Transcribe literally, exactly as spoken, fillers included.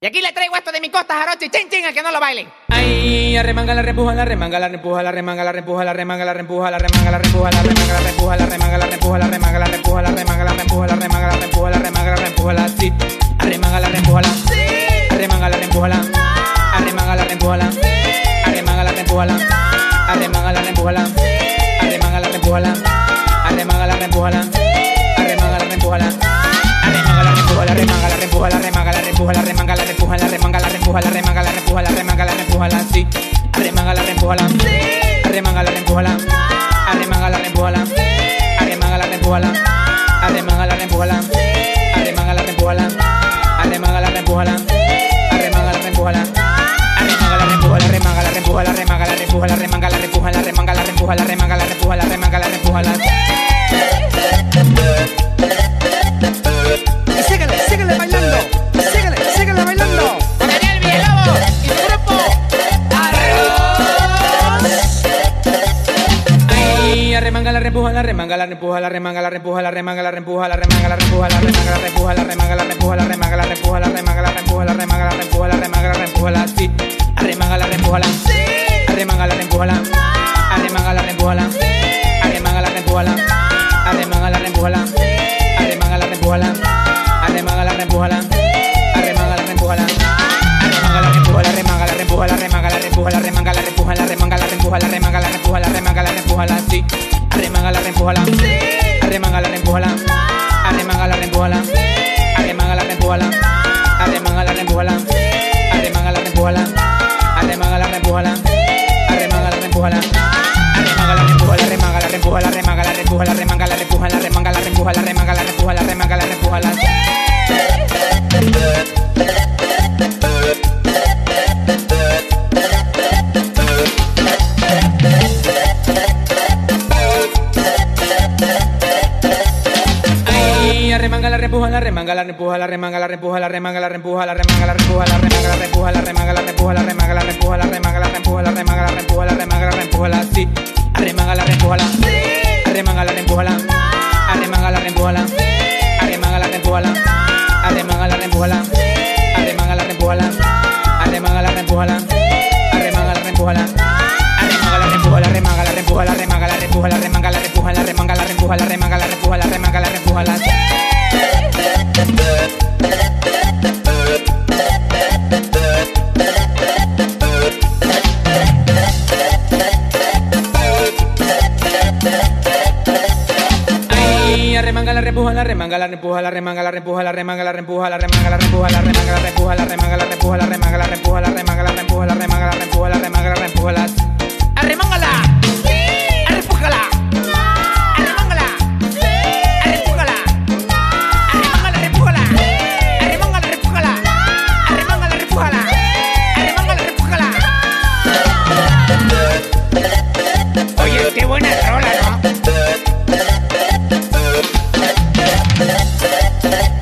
Y aquí le traigo esto de mi costa, jarocho y chin chin, al que no lo baile. Ay, arremanga la repuja, la remanga la repuja, la remanga la repuja, la remanga la repuja, la remanga la repuja, la remanga la repuja, la remanga la repuja, la remanga la repuja, la remanga la repuja, la remanga la repuja, la remanga la repuja, la sí. Arremanga la repuja, la arremanga la repuja, la arremanga la repuja, la arremanga la repuja, la arremanga la repuja, la arremanga la repuja, la arremanga la repuja, la arremanga la repuja, la arremanga la repuja, la remanga la repuja, la remanga la repuja, la remanga la repuja, la remanga la repuja, la remanga la repuja, la remanga la repuja, la sí. Arremanga la repuja, la arremanga la repuja, la arremanga la repuja, la arremanga la repuja, la arremanga la repuja, la arremanga la repuja, la arremanga la repuja, la arremanga la repuja, la arremanga la repuja, la remanga la repuja, la remanga la repuja, la remanga la repuja, la remanga la repuja, la remanga la repuja, la remanga la repuja, la Y síguele, síguele bailando, síguele, síguele bailando. Con Daniel Villalobos y su grupo Arroz. Ay, arremanga la repuja, la remanga la repuja, la remanga la repuja, la remanga la repuja, la remanga la repuja, la remanga la repuja, la remanga la repuja, la remanga la repuja, la remanga la repuja, la remanga la repuja, la remanga la repuja, la sí. Arremanga la repuja, la arremanga la repuja, la arremanga la repuja, la arremanga la repuja, la arremanga la repuja, la arremanga la repuja, la arremanga la repuja, la arremanga la repuja, la arremanga la repuja, la remanga la repuja, la remanga la repuja, la remanga la repuja, la remanga la repuja, la remanga la repuja, la remanga la repuja, la sí. Arremanga la repuja, la arremanga la repuja, la arremanga la repuja, la arremanga la repuja, la arremanga la repuja, la arremanga la repuja, la arremanga la repuja, la arremanga la repuja, la arremanga la repuja, la remanga la repuja, la remanga la repuja, la remanga la repuja, la remanga la repuja, la remanga la repuja, la remanga la repuja, la Ay, arremanga la repuja, la remanga la repuja, la remanga la repuja, la remanga la repuja, la remanga la repuja, la remanga la repuja, la remanga la repuja, la remanga la repuja, la remanga la repuja, la remanga la repuja, la remanga la repuja, la sí. Arremanga la repuja, la arremanga la repuja, la arremanga la repuja, la arremanga la repuja, la arremanga la repuja, la arremanga la repuja, la arremanga la repuja, la arremanga la repuja, la arremanga la repuja, la remanga la repuja, la remanga la repuja, la remanga la repuja, la remanga la repuja, la remanga la repuja, la remanga la repuja, la Ay, arremanga la repuja, la remanga la repuja, la remanga la repuja, la remanga la repuja, la remanga la repuja, la remanga la repuja, la remanga la repuja, la remanga la repuja, la remanga la repuja, la remanga la repuja, la remanga la repuja, la Arremángala. Arrepújala. Arremángala. Arrepújala. Arremángala, repújala. Arremángala, repújala. Arremángala, repújala. Arremángala, repújala. Oye, qué buena rola, ¿no?